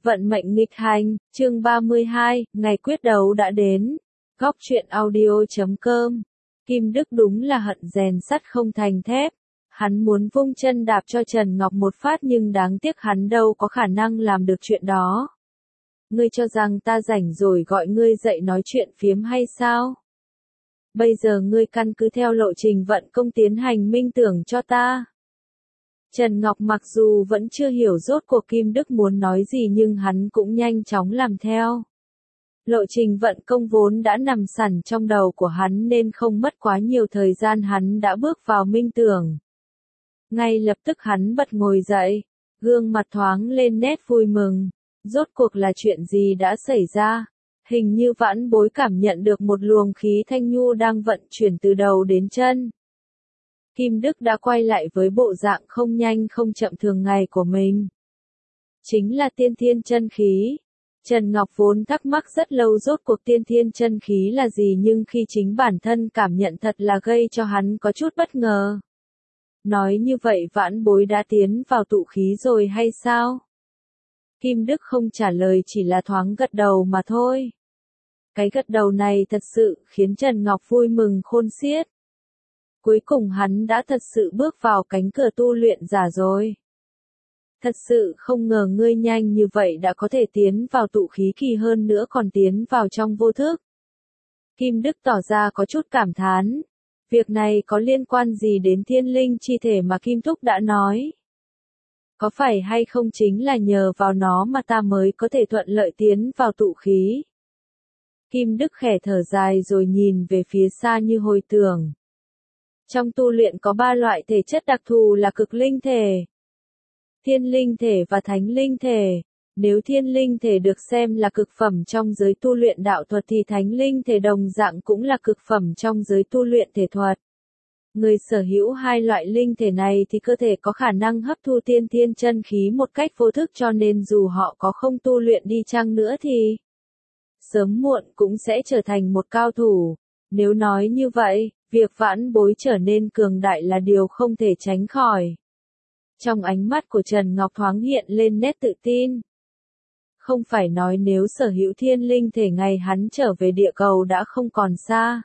Vận mệnh nghịch hành, chương 32, ngày quyết đấu đã đến. Góc truyện audio.com. Kim Đức đúng là hận rèn sắt không thành thép. Hắn muốn vung chân đạp cho Trần Ngọc một phát nhưng đáng tiếc hắn đâu có khả năng làm được chuyện đó. Ngươi cho rằng ta rảnh rồi gọi ngươi dậy nói chuyện phiếm hay sao? Bây giờ ngươi căn cứ theo lộ trình vận công tiến hành minh tưởng cho ta. Trần Ngọc mặc dù vẫn chưa hiểu rốt cuộc Kim Đức muốn nói gì nhưng hắn cũng nhanh chóng làm theo. Lộ trình vận công vốn đã nằm sẵn trong đầu của hắn nên không mất quá nhiều thời gian hắn đã bước vào minh tưởng. Ngay lập tức hắn bật ngồi dậy, gương mặt thoáng lên nét vui mừng. Rốt cuộc là chuyện gì đã xảy ra? Hình như Vãn Bối cảm nhận được một luồng khí thanh nhu đang vận chuyển từ đầu đến chân. Kim Đức đã quay lại với bộ dạng không nhanh không chậm thường ngày của mình. Chính là tiên thiên chân khí. Trần Ngọc vốn thắc mắc rất lâu rốt cuộc tiên thiên chân khí là gì nhưng khi chính bản thân cảm nhận thật là gây cho hắn có chút bất ngờ. Nói như vậy Vãn Bối đã tiến vào tụ khí rồi hay sao? Kim Đức không trả lời chỉ là thoáng gật đầu mà thôi. Cái gật đầu này thật sự khiến Trần Ngọc vui mừng khôn xiết. Cuối cùng hắn đã thật sự bước vào cánh cửa tu luyện giả rồi. Thật sự không ngờ ngươi nhanh như vậy đã có thể tiến vào tụ khí kỳ hơn nữa còn tiến vào trong vô thức. Kim Đức tỏ ra có chút cảm thán. Việc này có liên quan gì đến thiên linh chi thể mà Kim Thúc đã nói? Có phải hay không chính là nhờ vào nó mà ta mới có thể thuận lợi tiến vào tụ khí? Kim Đức khẽ thở dài rồi nhìn về phía xa như hồi tưởng. Trong tu luyện có 3 loại thể chất đặc thù là cực linh thể, thiên linh thể và thánh linh thể. Nếu thiên linh thể được xem là cực phẩm trong giới tu luyện đạo thuật thì thánh linh thể đồng dạng cũng là cực phẩm trong giới tu luyện thể thuật. Người sở hữu 2 loại linh thể này thì cơ thể có khả năng hấp thu tiên thiên chân khí một cách vô thức cho nên dù họ có không tu luyện đi chăng nữa thì sớm muộn cũng sẽ trở thành một cao thủ. Nếu nói như vậy, việc Vãn Bối trở nên cường đại là điều không thể tránh khỏi. Trong ánh mắt của Trần Ngọc thoáng hiện lên nét tự tin. Không phải nói nếu sở hữu thiên linh thể ngày hắn trở về địa cầu đã không còn xa.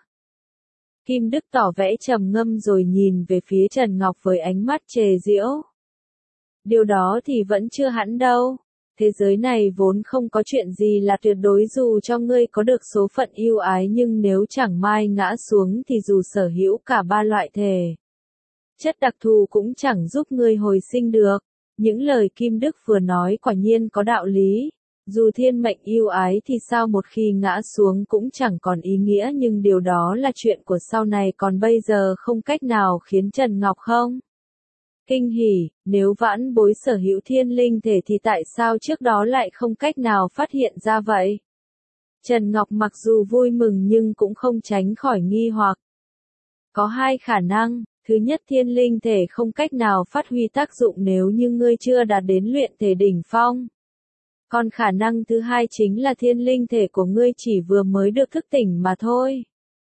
Kim Đức tỏ vẻ trầm ngâm rồi nhìn về phía Trần Ngọc với ánh mắt chề giễu. Điều đó thì vẫn chưa hẳn đâu. Thế giới này vốn không có chuyện gì là tuyệt đối dù cho ngươi có được số phận ưu ái nhưng nếu chẳng may ngã xuống thì dù sở hữu cả 3 loại thể chất đặc thù cũng chẳng giúp ngươi hồi sinh được. Những lời Kim Đức vừa nói quả nhiên có đạo lý. Dù thiên mệnh ưu ái thì sao một khi ngã xuống cũng chẳng còn ý nghĩa nhưng điều đó là chuyện của sau này còn bây giờ không cách nào khiến Trần Ngọc không kinh hỉ. Nếu Vãn Bối sở hữu thiên linh thể thì tại sao trước đó lại không cách nào phát hiện ra vậy? Trần Ngọc mặc dù vui mừng nhưng cũng không tránh khỏi nghi hoặc. Có 2 khả năng. Thứ nhất, thiên linh thể không cách nào phát huy tác dụng nếu như ngươi chưa đạt đến luyện thể đỉnh phong. Còn khả năng thứ hai chính là thiên linh thể của ngươi chỉ vừa mới được thức tỉnh mà thôi.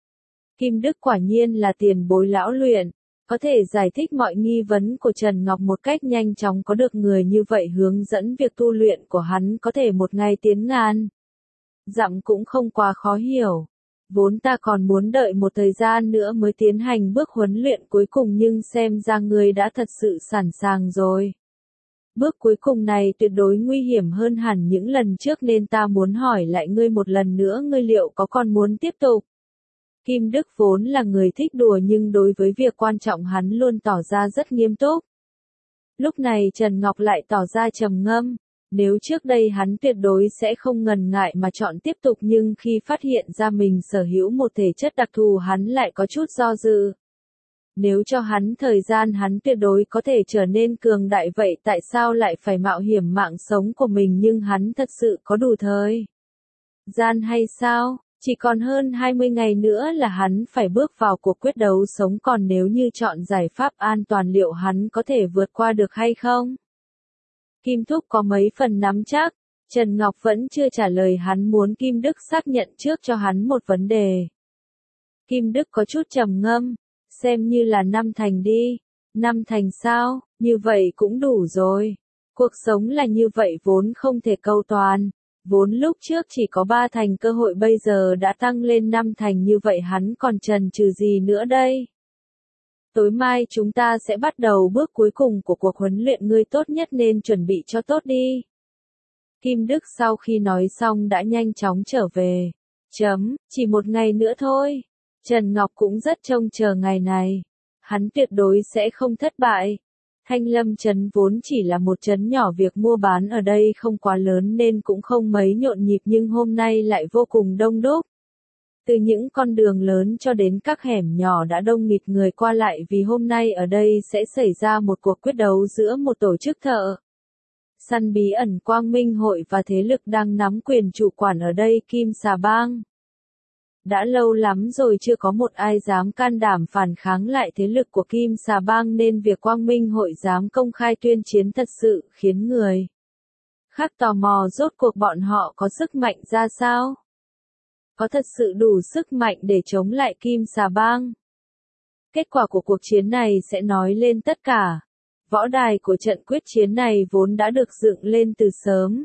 Kim Đức quả nhiên là tiền bối lão luyện, có thể giải thích mọi nghi vấn của Trần Ngọc một cách nhanh chóng, có được người như vậy hướng dẫn việc tu luyện của hắn có thể một ngày tiến ngàn dặm cũng không quá khó hiểu. Vốn ta còn muốn đợi một thời gian nữa mới tiến hành bước huấn luyện cuối cùng nhưng xem ra ngươi đã thật sự sẵn sàng rồi. Bước cuối cùng này tuyệt đối nguy hiểm hơn hẳn những lần trước nên ta muốn hỏi lại ngươi một lần nữa, ngươi liệu có còn muốn tiếp tục? Kim Đức vốn là người thích đùa nhưng đối với việc quan trọng hắn luôn tỏ ra rất nghiêm túc. Lúc này Trần Ngọc lại tỏ ra trầm ngâm. Nếu trước đây hắn tuyệt đối sẽ không ngần ngại mà chọn tiếp tục nhưng khi phát hiện ra mình sở hữu một thể chất đặc thù hắn lại có chút do dự. Nếu cho hắn thời gian hắn tuyệt đối có thể trở nên cường đại vậy tại sao lại phải mạo hiểm mạng sống của mình nhưng hắn thật sự có đủ thời gian hay sao? Chỉ còn hơn 20 ngày nữa là hắn phải bước vào cuộc quyết đấu sống còn nếu như chọn giải pháp an toàn liệu hắn có thể vượt qua được hay không? Kim Thúc có mấy phần nắm chắc. Trần Ngọc vẫn chưa trả lời hắn muốn Kim Đức xác nhận trước cho hắn một vấn đề. Kim Đức có chút trầm ngâm. Xem như là 5 thành đi. 5 thành sao? Như vậy cũng đủ rồi. Cuộc sống là như vậy vốn không thể cầu toàn. Vốn lúc trước chỉ có 3 thành cơ hội bây giờ đã tăng lên 5 thành, như vậy hắn còn chần chừ gì nữa đây? Tối mai chúng ta sẽ bắt đầu bước cuối cùng của cuộc huấn luyện, ngươi tốt nhất nên chuẩn bị cho tốt đi. Kim Đức sau khi nói xong đã nhanh chóng trở về. Chỉ một ngày nữa thôi. Trần Ngọc cũng rất trông chờ ngày này. Hắn tuyệt đối sẽ không thất bại. Thanh Lâm trấn vốn chỉ là một trấn nhỏ, việc mua bán ở đây không quá lớn nên cũng không mấy nhộn nhịp, nhưng hôm nay lại vô cùng đông đúc. Từ những con đường lớn cho đến các hẻm nhỏ đã đông nghịt người qua lại, vì hôm nay ở đây sẽ xảy ra một cuộc quyết đấu giữa một tổ chức thợ săn bí ẩn Quang Minh Hội và thế lực đang nắm quyền chủ quản ở đây, Kim Xà Bang. Đã lâu lắm rồi chưa có một ai dám can đảm phản kháng lại thế lực của Kim Xà Bang, nên việc Quang Minh Hội dám công khai tuyên chiến thật sự khiến người khác tò mò, rốt cuộc bọn họ có sức mạnh ra sao? Có thật sự đủ sức mạnh để chống lại Kim Xà Bang? Kết quả của cuộc chiến này sẽ nói lên tất cả. Võ đài của trận quyết chiến này vốn đã được dựng lên từ sớm.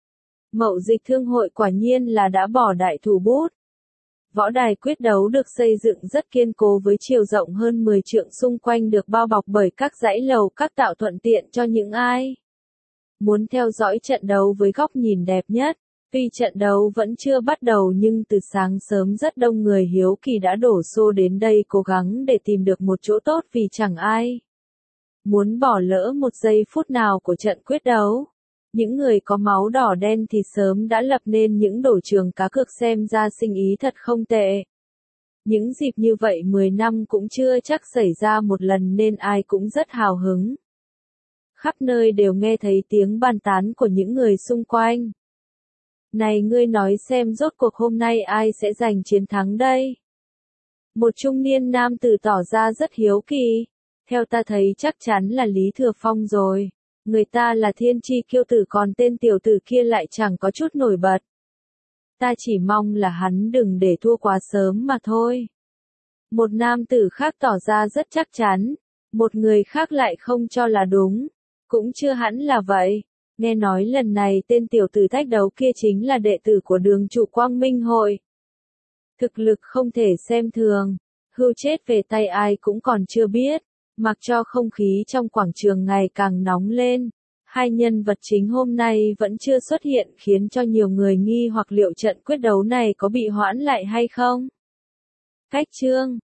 Mậu Dịch Thương hội quả nhiên là đã bỏ đại thủ bút. Võ đài quyết đấu được xây dựng rất kiên cố với chiều rộng hơn 10 trượng, xung quanh được bao bọc bởi các dãy lầu các, tạo thuận tiện cho những ai muốn theo dõi trận đấu với góc nhìn đẹp nhất. Tuy trận đấu vẫn chưa bắt đầu nhưng từ sáng sớm rất đông người hiếu kỳ đã đổ xô đến đây cố gắng để tìm được một chỗ tốt, vì chẳng ai muốn bỏ lỡ một giây phút nào của trận quyết đấu. Những người có máu đỏ đen thì sớm đã lập nên những đổ trường cá cược, xem ra sinh ý thật không tệ. Những dịp như vậy 10 năm cũng chưa chắc xảy ra một lần nên ai cũng rất hào hứng. Khắp nơi đều nghe thấy tiếng bàn tán của những người xung quanh. Này, ngươi nói xem rốt cuộc hôm nay ai sẽ giành chiến thắng đây? Một trung niên nam tử tỏ ra rất hiếu kỳ. Theo ta thấy chắc chắn là Lý Thừa Phong rồi. Người ta là thiên chi kiêu tử, còn tên tiểu tử kia lại chẳng có chút nổi bật. Ta chỉ mong là hắn đừng để thua quá sớm mà thôi. Một nam tử khác tỏ ra rất chắc chắn. Một người khác lại không cho là đúng. Cũng chưa hẳn là vậy. Nghe nói lần này tên tiểu tử thách đấu kia chính là đệ tử của đường chủ Quang Minh Hội. Thực lực không thể xem thường. Hưu chết về tay ai cũng còn chưa biết. Mặc cho không khí trong quảng trường ngày càng nóng lên, hai nhân vật chính hôm nay vẫn chưa xuất hiện, khiến cho nhiều người nghi hoặc liệu trận quyết đấu này có bị hoãn lại hay không. Cách chương